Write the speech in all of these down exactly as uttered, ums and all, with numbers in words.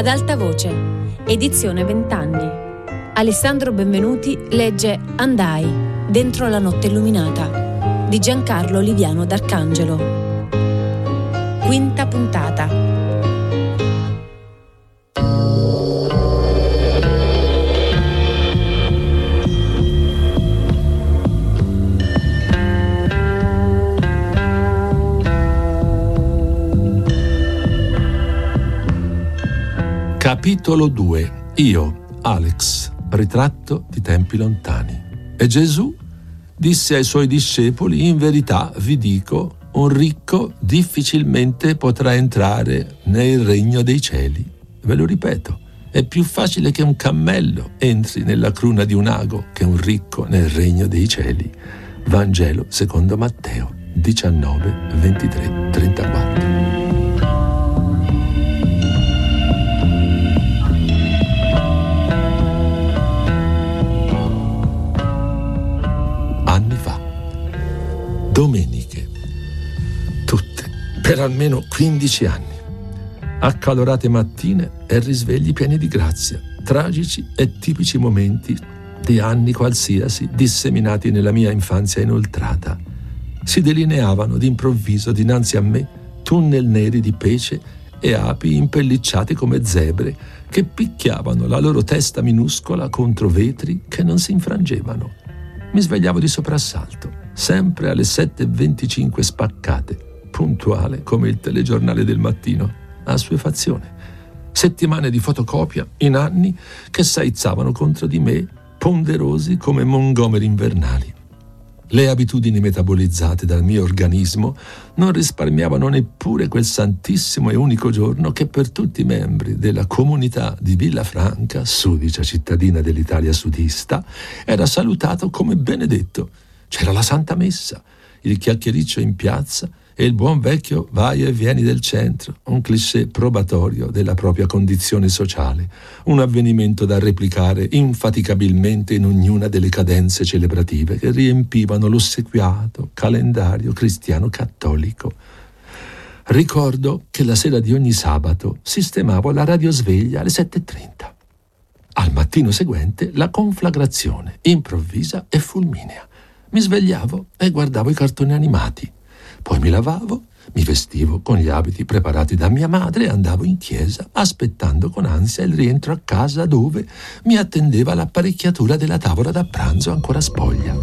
Ad alta voce, edizione vent'anni. Alessandro Benvenuti legge Andai, dentro la notte illuminata, di Giancarlo Oliviano d'Arcangelo. Quinta puntata. Capitolo due. Io, Alex, ritratto di tempi lontani. E Gesù disse ai suoi discepoli: in verità vi dico, un ricco difficilmente potrà entrare nel regno dei cieli. Ve lo ripeto, è più facile che un cammello entri nella cruna di un ago che un ricco nel regno dei cieli. Vangelo secondo Matteo diciannove, ventitré, trentaquattro. Anni fa, domeniche, tutte, per almeno quindici anni, accalorate mattine e risvegli pieni di grazia, tragici e tipici momenti di anni qualsiasi disseminati nella mia infanzia inoltrata. Si delineavano d'improvviso dinanzi a me tunnel neri di pece e api impellicciate come zebre che picchiavano la loro testa minuscola contro vetri che non si infrangevano. Mi svegliavo di soprassalto, sempre alle sette e venticinque spaccate, puntuale come il telegiornale del mattino, assuefazione. Settimane di fotocopia in anni che s'aizzavano contro di me, ponderosi come Montgomery invernali. Le abitudini metabolizzate dal mio organismo non risparmiavano neppure quel santissimo e unico giorno che per tutti i membri della comunità di Villafranca, sudicia cittadina dell'Italia sudista, era salutato come benedetto. C'era la Santa Messa, il chiacchiericcio in piazza e il buon vecchio vai e vieni del centro, un cliché probatorio della propria condizione sociale, un avvenimento da replicare infaticabilmente in ognuna delle cadenze celebrative che riempivano l'ossequiato calendario cristiano cattolico. Ricordo che la sera di ogni sabato sistemavo la radiosveglia alle sette e trenta. Al mattino seguente la conflagrazione, improvvisa e fulminea. Mi svegliavo e guardavo i cartoni animati. Poi mi lavavo, mi vestivo con gli abiti preparati da mia madre e andavo in chiesa, aspettando con ansia il rientro a casa dove mi attendeva l'apparecchiatura della tavola da pranzo ancora spoglia.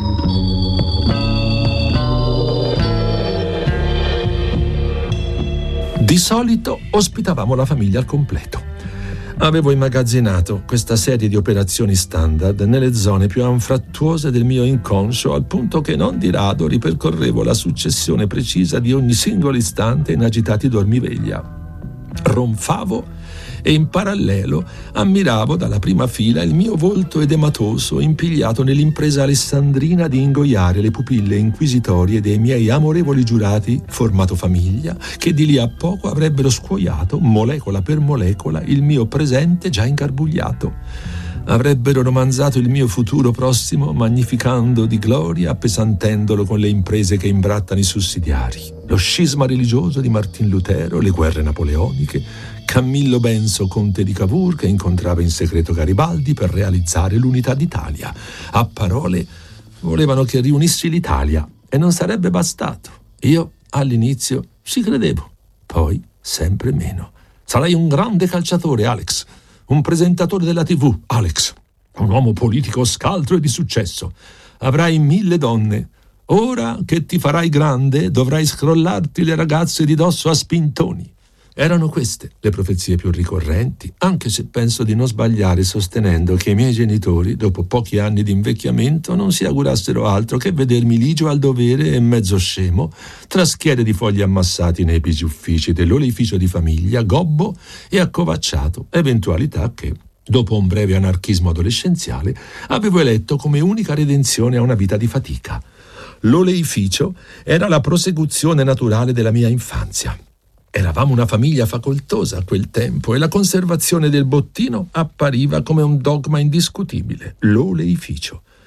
Di solito ospitavamo la famiglia al completo. Avevo immagazzinato questa serie di operazioni standard nelle zone più anfrattuose del mio inconscio, al punto che non di rado ripercorrevo la successione precisa di ogni singolo istante in agitati dormiveglia. Ronfavo e in parallelo ammiravo dalla prima fila il mio volto edematoso impigliato nell'impresa alessandrina di ingoiare le pupille inquisitorie dei miei amorevoli giurati formato famiglia, che di lì a poco avrebbero scuoiato, molecola per molecola, il mio presente già ingarbugliato. Avrebbero romanzato il mio futuro prossimo, magnificando di gloria, appesantendolo con le imprese che imbrattano i sussidiari. Lo scisma religioso di Martin Lutero, le guerre napoleoniche, Camillo Benso, conte di Cavour, che incontrava in segreto Garibaldi per realizzare l'unità d'Italia. A parole volevano che riunissi l'Italia e non sarebbe bastato. Io all'inizio ci credevo, poi sempre meno. Sarai un grande calciatore, Alex, un presentatore della tivù, Alex, un uomo politico scaltro e di successo. Avrai mille donne. Ora che ti farai grande dovrai scrollarti le ragazze di dosso a spintoni. Erano queste le profezie più ricorrenti, anche se penso di non sbagliare sostenendo che i miei genitori, dopo pochi anni di invecchiamento, non si augurassero altro che vedermi ligio al dovere e mezzo scemo, tra schiere di fogli ammassati nei pisi uffici dell'oleificio di famiglia, gobbo e accovacciato, eventualità che, dopo un breve anarchismo adolescenziale, avevo eletto come unica redenzione a una vita di fatica. L'oleificio era la prosecuzione naturale della mia infanzia. Eravamo una famiglia facoltosa a quel tempo e la conservazione del bottino appariva come un dogma indiscutibile, l'oleificio.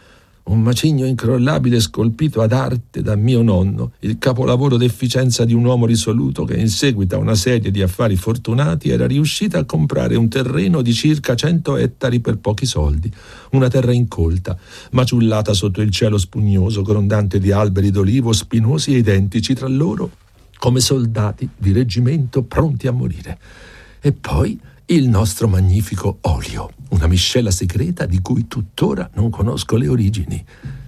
un macigno incrollabile scolpito ad arte da mio nonno, il capolavoro d'efficienza di un uomo risoluto che in seguito a una serie di affari fortunati era riuscito a comprare un terreno di circa cento ettari per pochi soldi, una terra incolta, maciullata sotto il cielo spugnoso, grondante di alberi d'olivo spinosi e identici tra loro, come soldati di reggimento pronti a morire. E poi il nostro magnifico olio, una miscela segreta di cui tuttora non conosco le origini.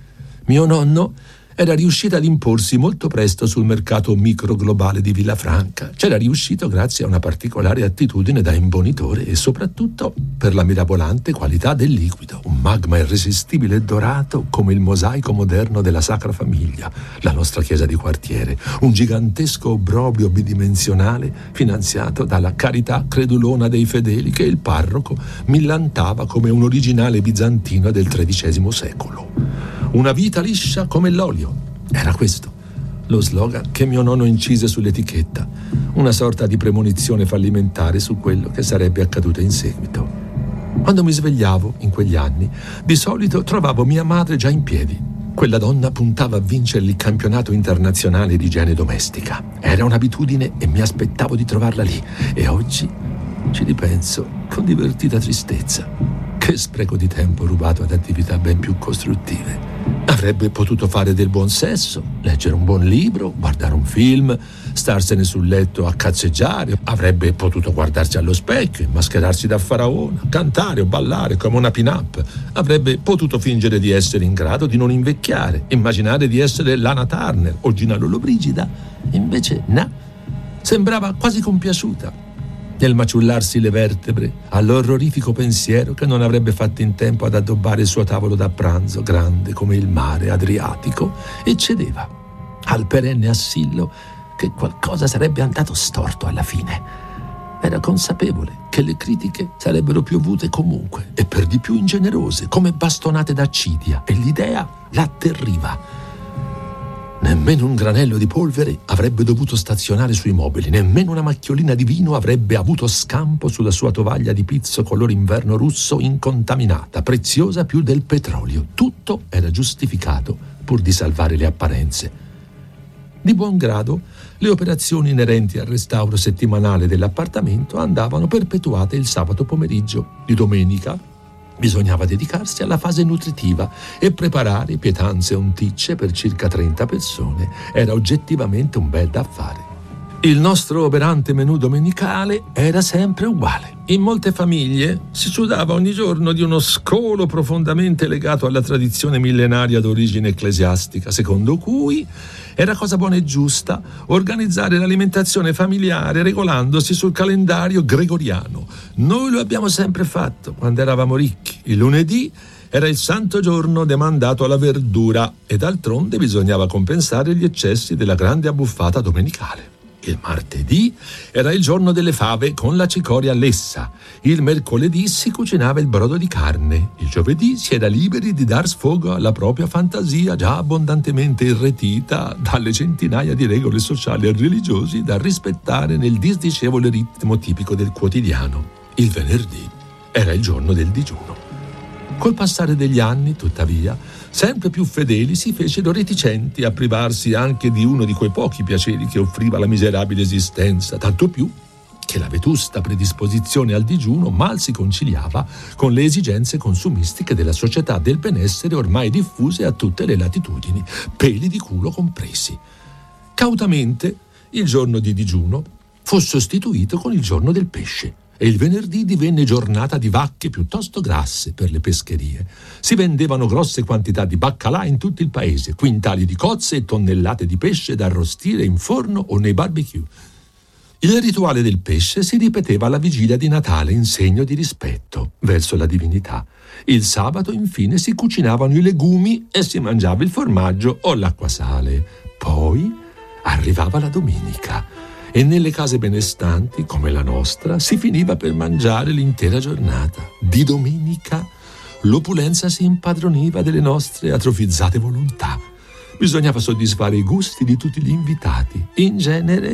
Mio nonno era riuscito ad imporsi molto presto sul mercato microglobale di Villafranca. C'era riuscito grazie a una particolare attitudine da imbonitore e soprattutto per la mirabolante qualità del liquido, un magma irresistibile e dorato come il mosaico moderno della Sacra Famiglia, la nostra chiesa di quartiere, un gigantesco obbrobrio bidimensionale finanziato dalla carità credulona dei fedeli che il parroco millantava come un originale bizantino del tredicesimo secolo. Una vita liscia come l'olio. Era questo lo slogan che mio nonno incise sull'etichetta, una sorta di premonizione fallimentare su quello che sarebbe accaduto in seguito. Quando mi svegliavo in quegli anni, di solito trovavo mia madre già in piedi. Quella donna puntava a vincere il campionato internazionale di igiene domestica. Era un'abitudine e mi aspettavo di trovarla lì. E oggi ci ripenso con divertita tristezza. Che spreco di tempo rubato ad attività ben più costruttive. Avrebbe potuto fare del buon sesso, leggere un buon libro, guardare un film, starsene sul letto a cazzeggiare. Avrebbe potuto guardarsi allo specchio, mascherarsi da faraona, cantare o ballare come una pin-up. Avrebbe potuto fingere di essere in grado di non invecchiare, immaginare di essere Lana Turner o Gina Lollobrigida. Invece no, sembrava quasi compiaciuta nel maciullarsi le vertebre all'orrorifico pensiero che non avrebbe fatto in tempo ad addobbare il suo tavolo da pranzo grande come il mare Adriatico, e cedeva al perenne assillo che qualcosa sarebbe andato storto alla fine. Era consapevole che le critiche sarebbero piovute comunque e per di più ingenerose come bastonate d'accidia, e l'idea l'atterriva. Nemmeno un granello di polvere avrebbe dovuto stazionare sui mobili, nemmeno una macchiolina di vino avrebbe avuto scampo sulla sua tovaglia di pizzo color inverno russo incontaminata, preziosa più del petrolio. Tutto era giustificato pur di salvare le apparenze. Di buon grado, le operazioni inerenti al restauro settimanale dell'appartamento andavano perpetuate il sabato pomeriggio. Di domenica bisognava dedicarsi alla fase nutritiva e preparare pietanze e unticce per circa trenta persone. Era oggettivamente un bel da fare. Il nostro oberante menù domenicale era sempre uguale. In molte famiglie si sudava ogni giorno di uno scolo profondamente legato alla tradizione millenaria d'origine ecclesiastica, secondo cui era cosa buona e giusta organizzare l'alimentazione familiare regolandosi sul calendario gregoriano. Noi lo abbiamo sempre fatto quando eravamo ricchi. Il lunedì era il santo giorno demandato alla verdura e d'altronde bisognava compensare gli eccessi della grande abbuffata domenicale. Il martedì era il giorno delle fave con la cicoria lessa. Il mercoledì si cucinava il brodo di carne. Il giovedì si era liberi di dar sfogo alla propria fantasia già abbondantemente irretita dalle centinaia di regole sociali e religiosi da rispettare nel disdicevole ritmo tipico del quotidiano. Il venerdì era il giorno del digiuno. Col passare degli anni, tuttavia, sempre più fedeli si fecero reticenti a privarsi anche di uno di quei pochi piaceri che offriva la miserabile esistenza, tanto più che la vetusta predisposizione al digiuno mal si conciliava con le esigenze consumistiche della società del benessere ormai diffuse a tutte le latitudini, peli di culo compresi. Cautamente il giorno di digiuno fu sostituito con il giorno del pesce, e il venerdì divenne giornata di vacche piuttosto grasse per le pescherie. Si vendevano grosse quantità di baccalà in tutto il paese, quintali di cozze e tonnellate di pesce da arrostire in forno o nei barbecue. Il rituale del pesce si ripeteva alla vigilia di Natale in segno di rispetto verso la divinità. Il sabato, infine, si cucinavano i legumi e si mangiava il formaggio o l'acquasale. Poi arrivava la domenica e nelle case benestanti, come la nostra, si finiva per mangiare l'intera giornata. Di domenica l'opulenza si impadroniva delle nostre atrofizzate volontà. Bisognava soddisfare i gusti di tutti gli invitati. In genere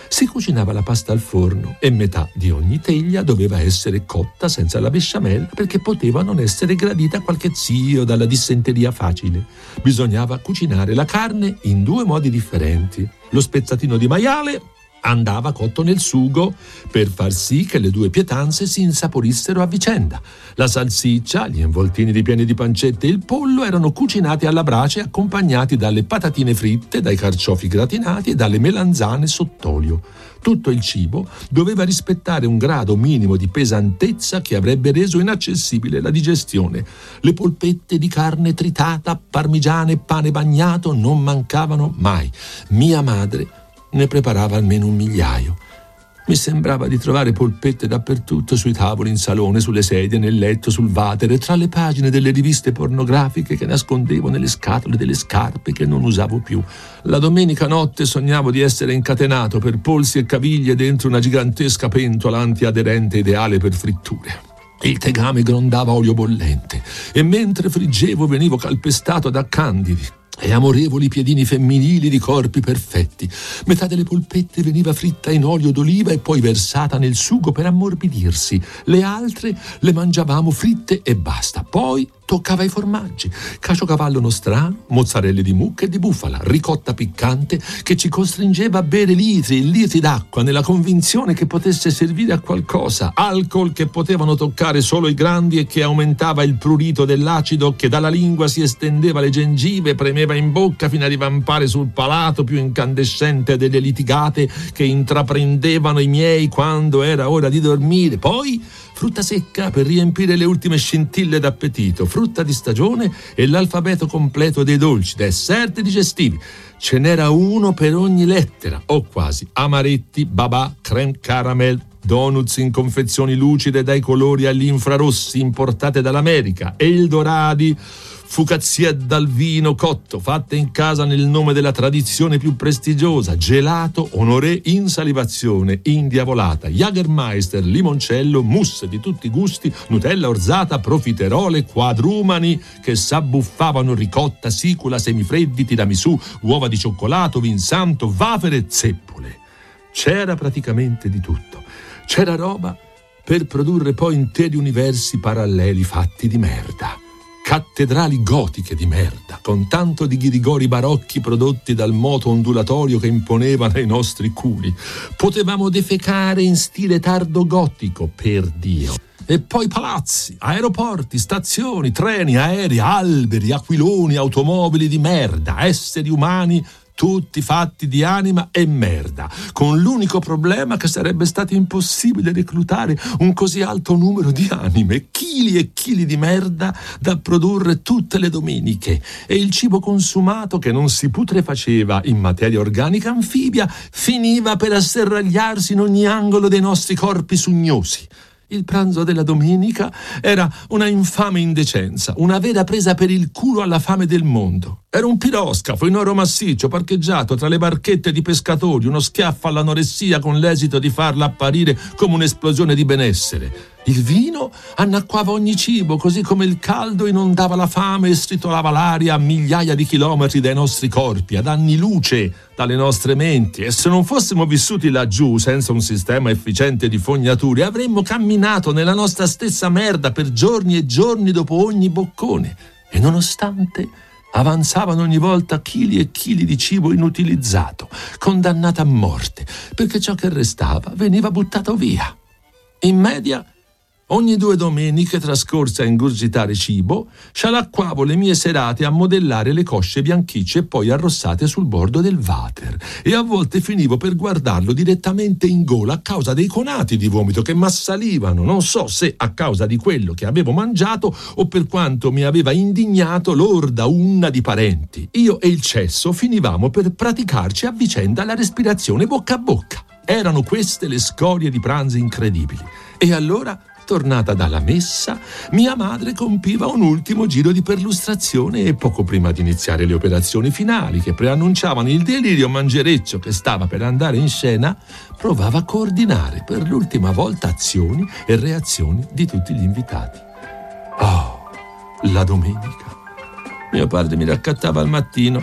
Si cucinava la pasta al forno e metà di ogni teglia doveva essere cotta senza la besciamella perché poteva non essere gradita a qualche zio dalla dissenteria facile. Bisognava cucinare la carne in due modi differenti. Lo spezzatino di maiale andava cotto nel sugo per far sì che le due pietanze si insaporissero a vicenda. La salsiccia, gli involtini ripieni di pancette e il pollo erano cucinati alla brace accompagnati dalle patatine fritte, dai carciofi gratinati e dalle melanzane sott'olio. Tutto il cibo doveva rispettare un grado minimo di pesantezza che avrebbe reso inaccessibile la digestione. Le polpette di carne tritata, parmigiane e pane bagnato non mancavano mai. Mia madre ne preparava almeno un migliaio. Mi sembrava di trovare polpette dappertutto, sui tavoli, in salone, sulle sedie, nel letto, sul water, tra le pagine delle riviste pornografiche che nascondevo nelle scatole delle scarpe che non usavo più. La domenica notte sognavo di essere incatenato per polsi e caviglie dentro una gigantesca pentola antiaderente ideale per fritture. Il tegame grondava olio bollente e mentre friggevo venivo calpestato da candidi e amorevoli piedini femminili di corpi perfetti. Metà delle polpette veniva fritta in olio d'oliva e poi versata nel sugo per ammorbidirsi. Le altre le mangiavamo fritte e basta. Poi toccava ai formaggi: caciocavallo nostrano, mozzarelle di mucca e di bufala, ricotta piccante che ci costringeva a bere litri e litri d'acqua nella convinzione che potesse servire a qualcosa, alcol che potevano toccare solo i grandi e che aumentava il prurito dell'acido che dalla lingua si estendeva alle gengive, premeva in bocca fino a rivampare sul palato più incandescente delle litigate che intraprendevano i miei quando era ora di dormire. Poi frutta secca per riempire le ultime scintille d'appetito, frutta di stagione e l'alfabeto completo dei dolci, dessert digestivi. Ce n'era uno per ogni lettera, o quasi: amaretti, babà, crème caramel, donuts in confezioni lucide dai colori agli infrarossi importate dall'America, eldoradi, fucazzie dal vino cotto fatte in casa nel nome della tradizione più prestigiosa, gelato, honoré, insalivazione, indiavolata, Jagermeister, limoncello, mousse di tutti i gusti, Nutella orzata, profiterole, quadrumani che s'abbuffavano ricotta, sicula, semifreddi, tiramisù, uova di cioccolato, vinsanto, wafer e zeppole. C'era praticamente di tutto. C'era roba per produrre poi interi universi paralleli fatti di merda. Cattedrali gotiche di merda, con tanto di ghirigori barocchi prodotti dal moto ondulatorio che imponevano ai nostri culi. Potevamo defecare in stile tardo gotico, per Dio. E poi palazzi, aeroporti, stazioni, treni, aerei, alberi, aquiloni, automobili di merda, esseri umani tutti fatti di anima e merda, con l'unico problema che sarebbe stato impossibile reclutare un così alto numero di anime, chili e chili di merda da produrre tutte le domeniche, e il cibo consumato, che non si putrefaceva in materia organica anfibia, finiva per asserragliarsi in ogni angolo dei nostri corpi sugnosi. Il pranzo della domenica era una infame indecenza, una vera presa per il culo alla fame del mondo. Era un piroscafo in oro massiccio parcheggiato tra le barchette di pescatori, uno schiaffo all'anoressia con l'esito di farla apparire come un'esplosione di benessere. Il vino annacquava ogni cibo, così come il caldo inondava la fame e stritolava l'aria a migliaia di chilometri dai nostri corpi, ad anni luce dalle nostre menti. E se non fossimo vissuti laggiù senza un sistema efficiente di fognature, avremmo camminato nella nostra stessa merda per giorni e giorni dopo ogni boccone. E nonostante avanzavano ogni volta chili e chili di cibo inutilizzato, condannato a morte, perché ciò che restava veniva buttato via. In media, ogni due domeniche trascorse a ingurgitare cibo, scialacquavo le mie serate a modellare le cosce bianchicce e poi arrossate sul bordo del water, e a volte finivo per guardarlo direttamente in gola a causa dei conati di vomito che m'assalivano, non so se a causa di quello che avevo mangiato o per quanto mi aveva indignato l'orda unna di parenti. Io e il cesso finivamo per praticarci a vicenda la respirazione bocca a bocca. Erano queste le scorie di pranzi incredibili. E allora, tornata dalla messa, mia madre compiva un ultimo giro di perlustrazione e poco prima di iniziare le operazioni finali che preannunciavano il delirio mangereccio che stava per andare in scena, provava a coordinare per l'ultima volta azioni e reazioni di tutti gli invitati. Oh, la domenica. Mio padre mi raccattava al mattino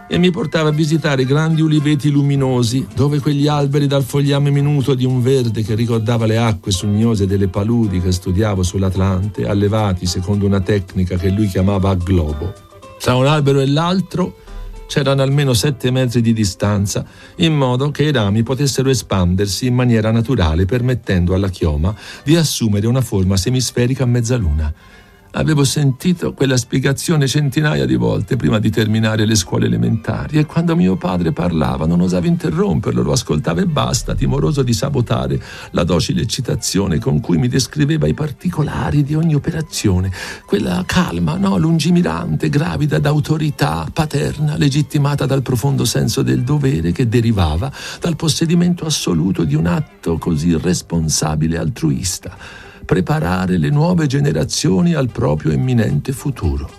e mi portava a visitare grandi uliveti luminosi, dove quegli alberi dal fogliame minuto di un verde che ricordava le acque sognose delle paludi che studiavo sull'Atlante, allevati secondo una tecnica che lui chiamava a globo. Tra un albero e l'altro c'erano almeno sette metri di distanza, in modo che i rami potessero espandersi in maniera naturale, permettendo alla chioma di assumere una forma semisferica a mezzaluna. Avevo sentito quella spiegazione centinaia di volte prima di terminare le scuole elementari, e quando mio padre parlava non osavo interromperlo, lo ascoltavo e basta, timoroso di sabotare la docile eccitazione con cui mi descriveva i particolari di ogni operazione, quella calma, no, lungimirante, gravida d'autorità paterna, legittimata dal profondo senso del dovere che derivava dal possedimento assoluto di un atto così responsabile e altruista: preparare le nuove generazioni al proprio imminente futuro.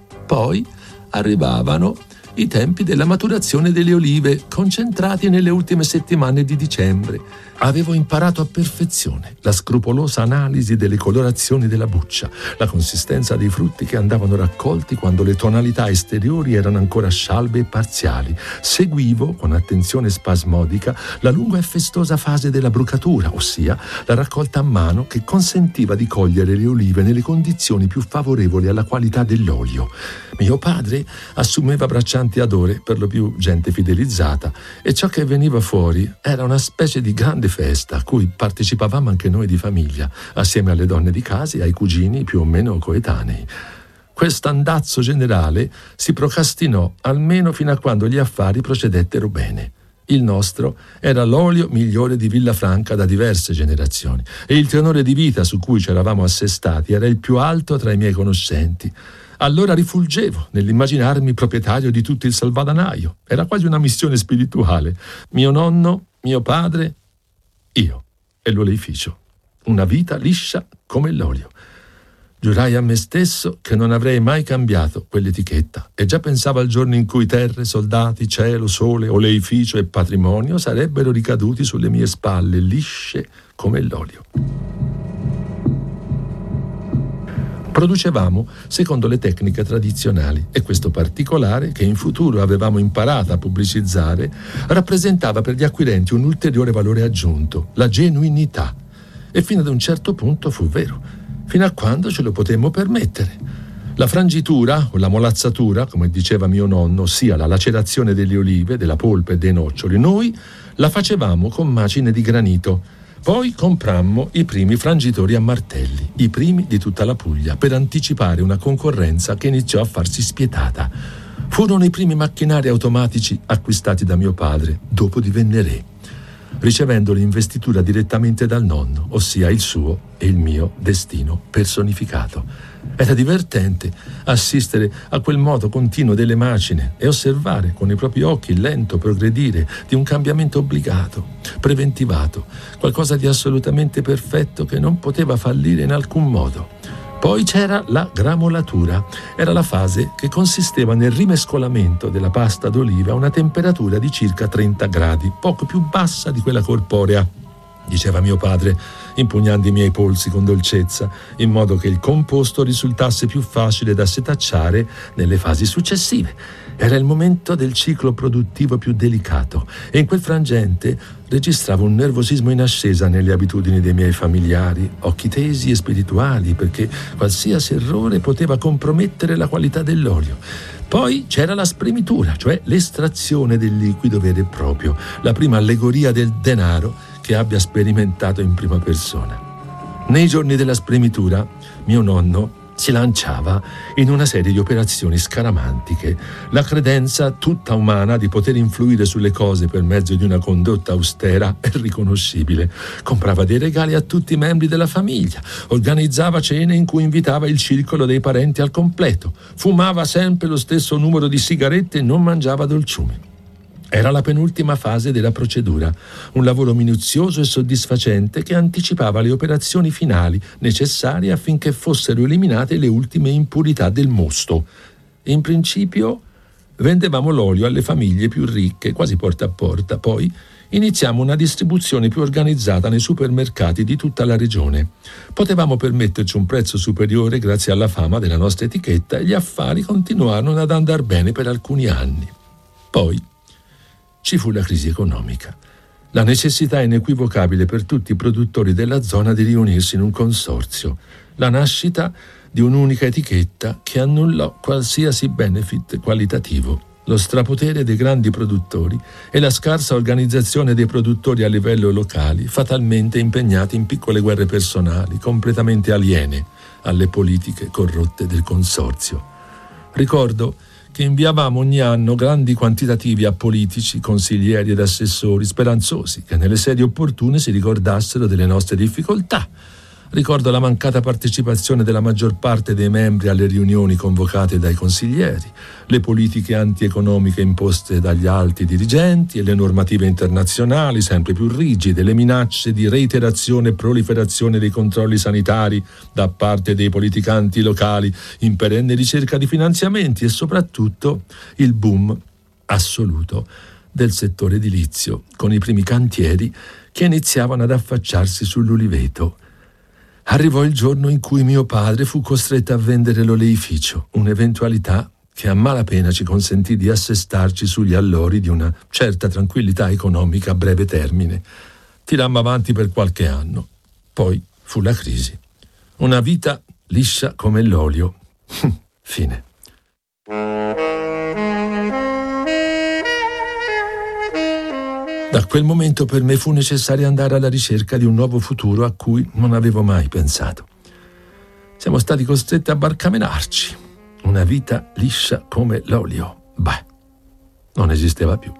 Poi arrivavano i tempi della maturazione delle olive, concentrati nelle ultime settimane di dicembre. Avevo imparato a perfezione la scrupolosa analisi delle colorazioni della buccia, la consistenza dei frutti che andavano raccolti quando le tonalità esteriori erano ancora scialbe e parziali. Seguivo con attenzione spasmodica la lunga e festosa fase della brucatura, ossia la raccolta a mano che consentiva di cogliere le olive nelle condizioni più favorevoli alla qualità dell'olio. Mio padre assumeva braccianti ad ore, per lo più gente fidelizzata, e ciò che veniva fuori era una specie di grande festa a cui partecipavamo anche noi di famiglia, assieme alle donne di casa e ai cugini più o meno coetanei. Quest'andazzo generale si procrastinò almeno fino a quando gli affari procedettero bene. Il nostro era l'olio migliore di Villafranca da diverse generazioni, e il tenore di vita su cui ci eravamo assestati era il più alto tra i miei conoscenti. Allora rifulgevo nell'immaginarmi proprietario di tutto il salvadanaio. Era quasi una missione spirituale. Mio nonno, mio padre, io e l'oleificio. Una vita liscia come l'olio. Giurai a me stesso che non avrei mai cambiato quell'etichetta, e già pensavo al giorno in cui terre, soldati, cielo, sole, oleificio e patrimonio sarebbero ricaduti sulle mie spalle, lisce come l'olio. Producevamo secondo le tecniche tradizionali, e questo particolare, che in futuro avevamo imparato a pubblicizzare, rappresentava per gli acquirenti un ulteriore valore aggiunto, la genuinità. E fino ad un certo punto fu vero, fino a quando ce lo potemmo permettere. La frangitura, o la molazzatura, come diceva mio nonno, ossia la lacerazione delle olive, della polpa e dei noccioli, noi la facevamo con macine di granito. Poi comprammo i primi frangitori a martelli, i primi di tutta la Puglia, per anticipare una concorrenza che iniziò a farsi spietata. Furono i primi macchinari automatici acquistati da mio padre, dopo divenne re, ricevendo l'investitura direttamente dal nonno, ossia il suo e il mio destino personificato. Era divertente assistere a quel moto continuo delle macine e osservare con i propri occhi il lento progredire di un cambiamento obbligato, preventivato, qualcosa di assolutamente perfetto che non poteva fallire in alcun modo. Poi c'era la gramolatura. Era la fase che consisteva nel rimescolamento della pasta d'oliva a una temperatura di circa trenta gradi, poco più bassa di quella corporea, diceva mio padre, impugnando i miei polsi con dolcezza, in modo che il composto risultasse più facile da setacciare nelle fasi successive. Era il momento del ciclo produttivo più delicato, e in quel frangente registravo un nervosismo in ascesa nelle abitudini dei miei familiari, occhi tesi e spirituali, perché qualsiasi errore poteva compromettere la qualità dell'olio. Poi c'era la spremitura, cioè l'estrazione del liquido vero e proprio, la prima allegoria del denaro che abbia sperimentato in prima persona. Nei giorni della spremitura, mio nonno si lanciava in una serie di operazioni scaramantiche, la credenza tutta umana di poter influire sulle cose per mezzo di una condotta austera e riconoscibile. Comprava dei regali a tutti i membri della famiglia, organizzava cene in cui invitava il circolo dei parenti al completo, fumava sempre lo stesso numero di sigarette e non mangiava dolciumi. Era la penultima fase della procedura, un lavoro minuzioso e soddisfacente che anticipava le operazioni finali necessarie affinché fossero eliminate le ultime impurità del mosto. In principio vendevamo l'olio alle famiglie più ricche, quasi porta a porta, poi iniziamo una distribuzione più organizzata nei supermercati di tutta la regione. Potevamo permetterci un prezzo superiore grazie alla fama della nostra etichetta, e gli affari continuarono ad andar bene per alcuni anni. Poi ci fu la crisi economica. La necessità inequivocabile per tutti i produttori della zona di riunirsi in un consorzio. La nascita di un'unica etichetta che annullò qualsiasi benefit qualitativo. Lo strapotere dei grandi produttori e la scarsa organizzazione dei produttori a livello locali, fatalmente impegnati in piccole guerre personali, completamente aliene alle politiche corrotte del consorzio. Ricordo che inviavamo ogni anno grandi quantitativi a politici, consiglieri ed assessori, speranzosi che nelle sedi opportune si ricordassero delle nostre difficoltà. Ricordo la mancata partecipazione della maggior parte dei membri alle riunioni convocate dai consiglieri, le politiche antieconomiche imposte dagli alti dirigenti e le normative internazionali sempre più rigide, le minacce di reiterazione e proliferazione dei controlli sanitari da parte dei politicanti locali in perenne ricerca di finanziamenti e soprattutto il boom assoluto del settore edilizio, con i primi cantieri che iniziavano ad affacciarsi sull'Uliveto. Arrivò il giorno in cui mio padre fu costretto a vendere l'oleificio, un'eventualità che a malapena ci consentì di assestarci sugli allori di una certa tranquillità economica a breve termine. Tirammo avanti per qualche anno. Poi fu la crisi. Una vita liscia come l'olio. Fine. Da quel momento per me fu necessario andare alla ricerca di un nuovo futuro a cui non avevo mai pensato. Siamo stati costretti a barcamenarci. Una vita liscia come l'olio. Beh, non esisteva più.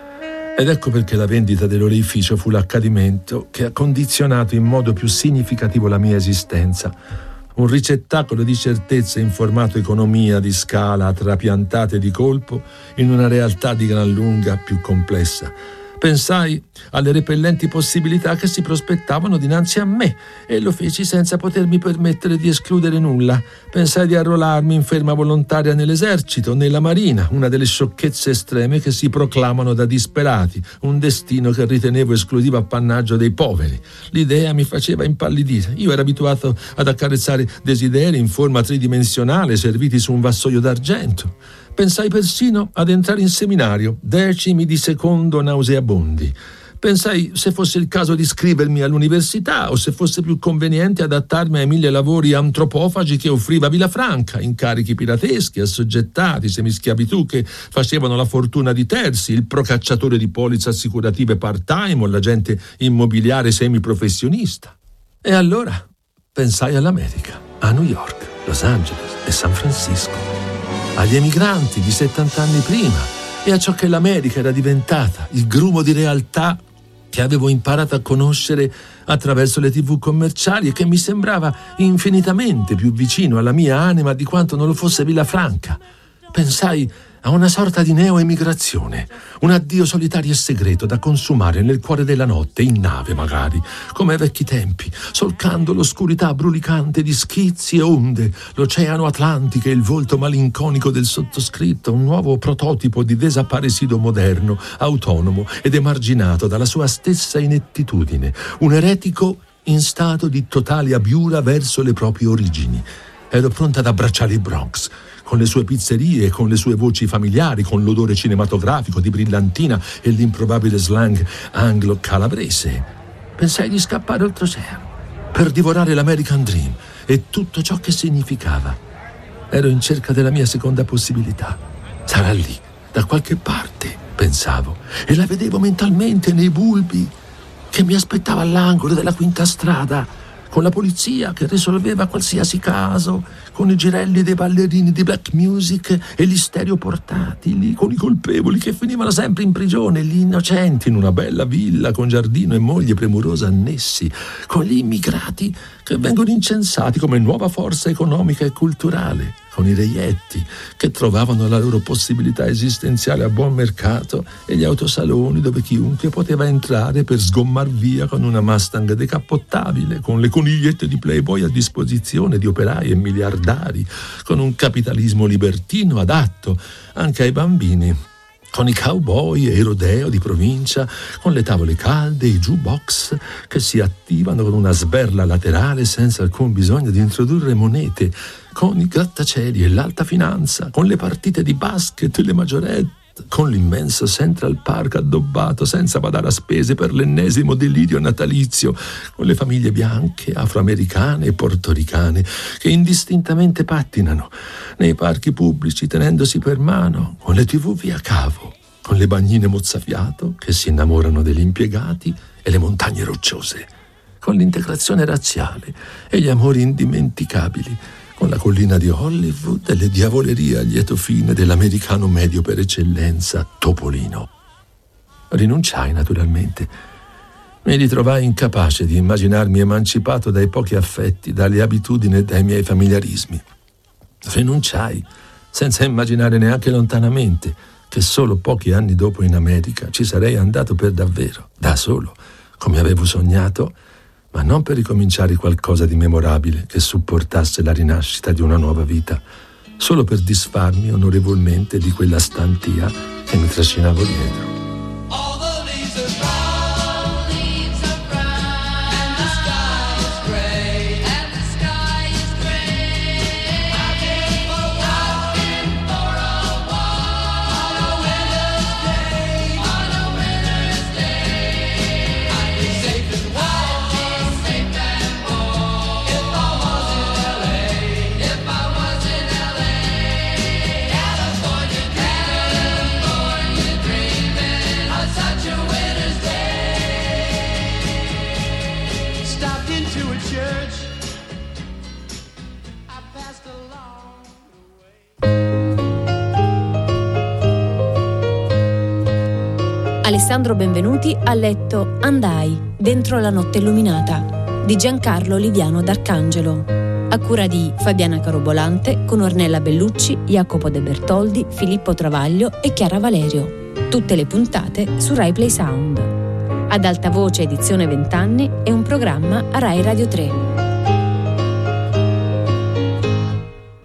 Ed ecco perché la vendita dell'oleificio fu l'accadimento che ha condizionato in modo più significativo la mia esistenza. Un ricettacolo di certezze in formato economia di scala trapiantate di colpo in una realtà di gran lunga più complessa. Pensai alle repellenti possibilità che si prospettavano dinanzi a me e lo feci senza potermi permettere di escludere nulla. Pensai di arruolarmi in ferma volontaria nell'esercito, nella marina, una delle sciocchezze estreme che si proclamano da disperati, un destino che ritenevo esclusivo appannaggio dei poveri. L'idea mi faceva impallidire. Io ero abituato ad accarezzare desideri in forma tridimensionale serviti su un vassoio d'argento. Pensai persino ad entrare in seminario, decimi di secondo nauseabondi. Pensai se fosse il caso di iscrivermi all'università o se fosse più conveniente adattarmi ai mille lavori antropofagi che offriva Villafranca, incarichi pirateschi, assoggettati, semischiavitù che facevano la fortuna di terzi, il procacciatore di polizze assicurative part-time o l'agente immobiliare semiprofessionista. E allora pensai all'America, a New York, Los Angeles e San Francisco, agli emigranti di settanta anni prima e a ciò che l'America era diventata, il grumo di realtà che avevo imparato a conoscere attraverso le tivù commerciali e che mi sembrava infinitamente più vicino alla mia anima di quanto non lo fosse Villafranca. Pensai a una sorta di neo-emigrazione, un addio solitario e segreto da consumare nel cuore della notte, in nave magari, come ai vecchi tempi, solcando l'oscurità brulicante di schizzi e onde, l'oceano Atlantico e il volto malinconico del sottoscritto, un nuovo prototipo di desaparecido moderno, autonomo ed emarginato dalla sua stessa inettitudine, un eretico in stato di totale abiura verso le proprie origini. Ero pronta ad abbracciare il Bronx, con le sue pizzerie, con le sue voci familiari, con l'odore cinematografico di brillantina e l'improbabile slang anglo-calabrese. Pensai di scappare oltreoceano per divorare l'American Dream e tutto ciò che significava. Ero in cerca della mia seconda possibilità. Sarà lì, da qualche parte, pensavo, e la vedevo mentalmente nei bulbi che mi aspettava all'angolo della quinta strada, con la polizia che risolveva qualsiasi caso, con i girelli dei ballerini di black music e gli stereo portatili, con i colpevoli che finivano sempre in prigione, gli innocenti in una bella villa con giardino e moglie premurosa annessi, con gli immigrati che vengono incensati come nuova forza economica e culturale, con i reietti che trovavano la loro possibilità esistenziale a buon mercato e gli autosaloni dove chiunque poteva entrare per sgommar via con una Mustang decappottabile, con le conigliette di Playboy a disposizione di operai e miliardari, con un capitalismo libertino adatto anche ai bambini, con i cowboy e i rodeo di provincia, con le tavole calde, i jukebox che si attivano con una sberla laterale senza alcun bisogno di introdurre monete, con i grattacieli e l'alta finanza, con le partite di basket e le maggiorette West, con l'immenso Central Park addobbato senza badare a spese per l'ennesimo delirio natalizio, con le famiglie bianche, afroamericane e portoricane che indistintamente pattinano nei parchi pubblici tenendosi per mano, con le tivù via cavo, con le bagnine mozzafiato che si innamorano degli impiegati e le montagne rocciose, con l'integrazione razziale e gli amori indimenticabili, con la collina di Hollywood e le diavolerie a lieto fine dell'americano medio per eccellenza, Topolino. Rinunciai, naturalmente. Mi ritrovai incapace di immaginarmi emancipato dai pochi affetti, dalle abitudini e dai miei familiarismi. Rinunciai, senza immaginare neanche lontanamente che solo pochi anni dopo in America ci sarei andato per davvero, da solo, come avevo sognato, ma non per ricominciare qualcosa di memorabile che supportasse la rinascita di una nuova vita, solo per disfarmi onorevolmente di quella stantia che mi trascinavo dietro. Alessandro Benvenuti ha letto Andai, dentro la notte illuminata, di Giancarlo Liviano d'Arcangelo, a cura di Fabiana Carobolante, con Ornella Bellucci, Jacopo De Bertoldi, Filippo Travaglio e Chiara Valerio. Tutte le puntate su Rai Play Sound. Ad alta voce edizione vent'anni è un programma a Rai Radio tre.